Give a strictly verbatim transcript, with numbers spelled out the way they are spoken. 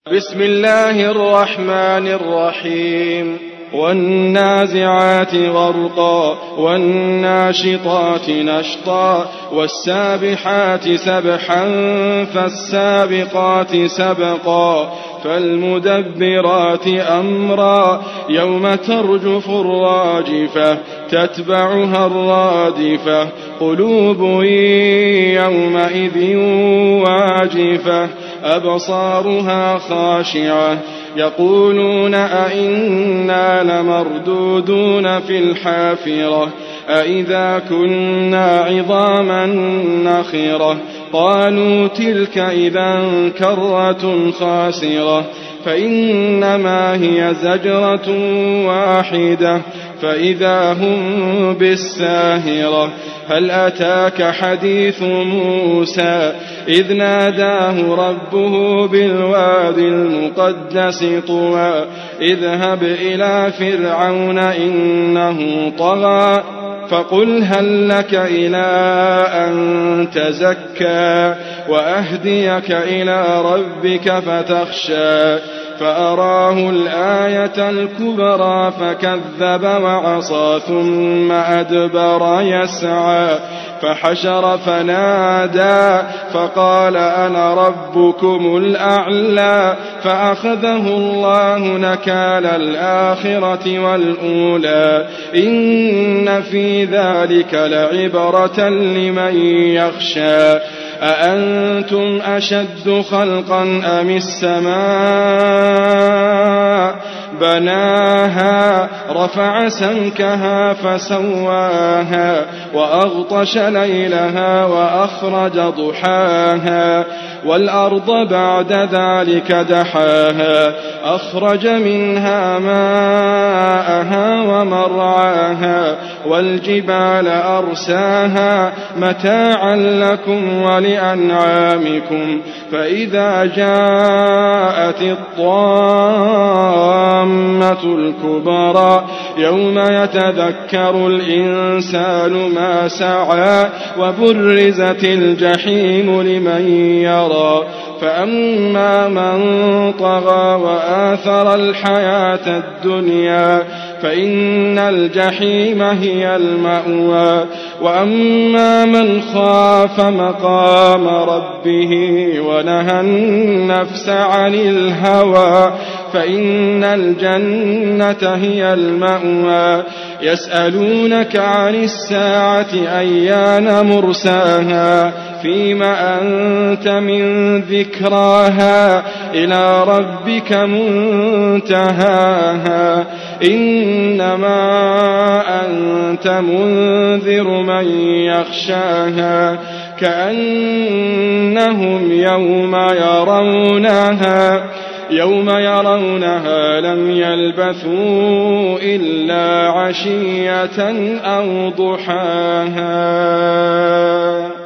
بسم الله الرحمن الرحيم والنازعات غرقا والناشطات نشطا والسابحات سبحا فالسابقات سبقا فالمدبرات أمرا يوم ترجف الراجفة تتبعها الرادفة قلوب يومئذ واجفة أبصارها خاشعة يقولون أئنا لمردودون في الحافرة أئذا كنا عظاما نخرة قالوا تلك إذا كرة خاسرة فإنما هي زجرة واحدة فإذا هم بالساهرة هل أتاك حديث موسى إذ ناداه ربه بالواد المقدس طوى اذهب إلى فرعون إنه طغى فقل هل لك إلى أن تزكى وأهديك إلى ربك فتخشى فأراه الآية الكبرى فكذب وعصى ثم أدبر يسعى فحشر فنادى فقال أنا ربكم الأعلى فأخذه الله نكال الآخرة والأولى إن في ذلك لعبرة لمن يخشى أأنتم أشد خلقا أم السماء بناها رفع سمكها فسواها وأغطش ليلها وأخرج ضحاها والأرض بعد ذلك دحاها أخرج منها ماءها ومرعاها والجبال أرساها متاعا لكم ولأنعامكم فإذا جاءت الطامة الكبرى يوم يتذكر الإنسان ما سعى وبرزت الجحيم لمن يرى فأما من طغى وآثر الحياة الدنيا فإن الجحيم هي المأوى وأما من خاف مقام ربه ونهى النفس عن الهوى فإن الجنة هي المأوى يسألونك عن الساعة أيان مرساها فيما أنت من ذكراها إلى ربك منتهاها إنما أنت منذر من يخشاها كأنهم يوم يرونها يوم يرونها لم يلبثوا إلا عشية أو ضحاها.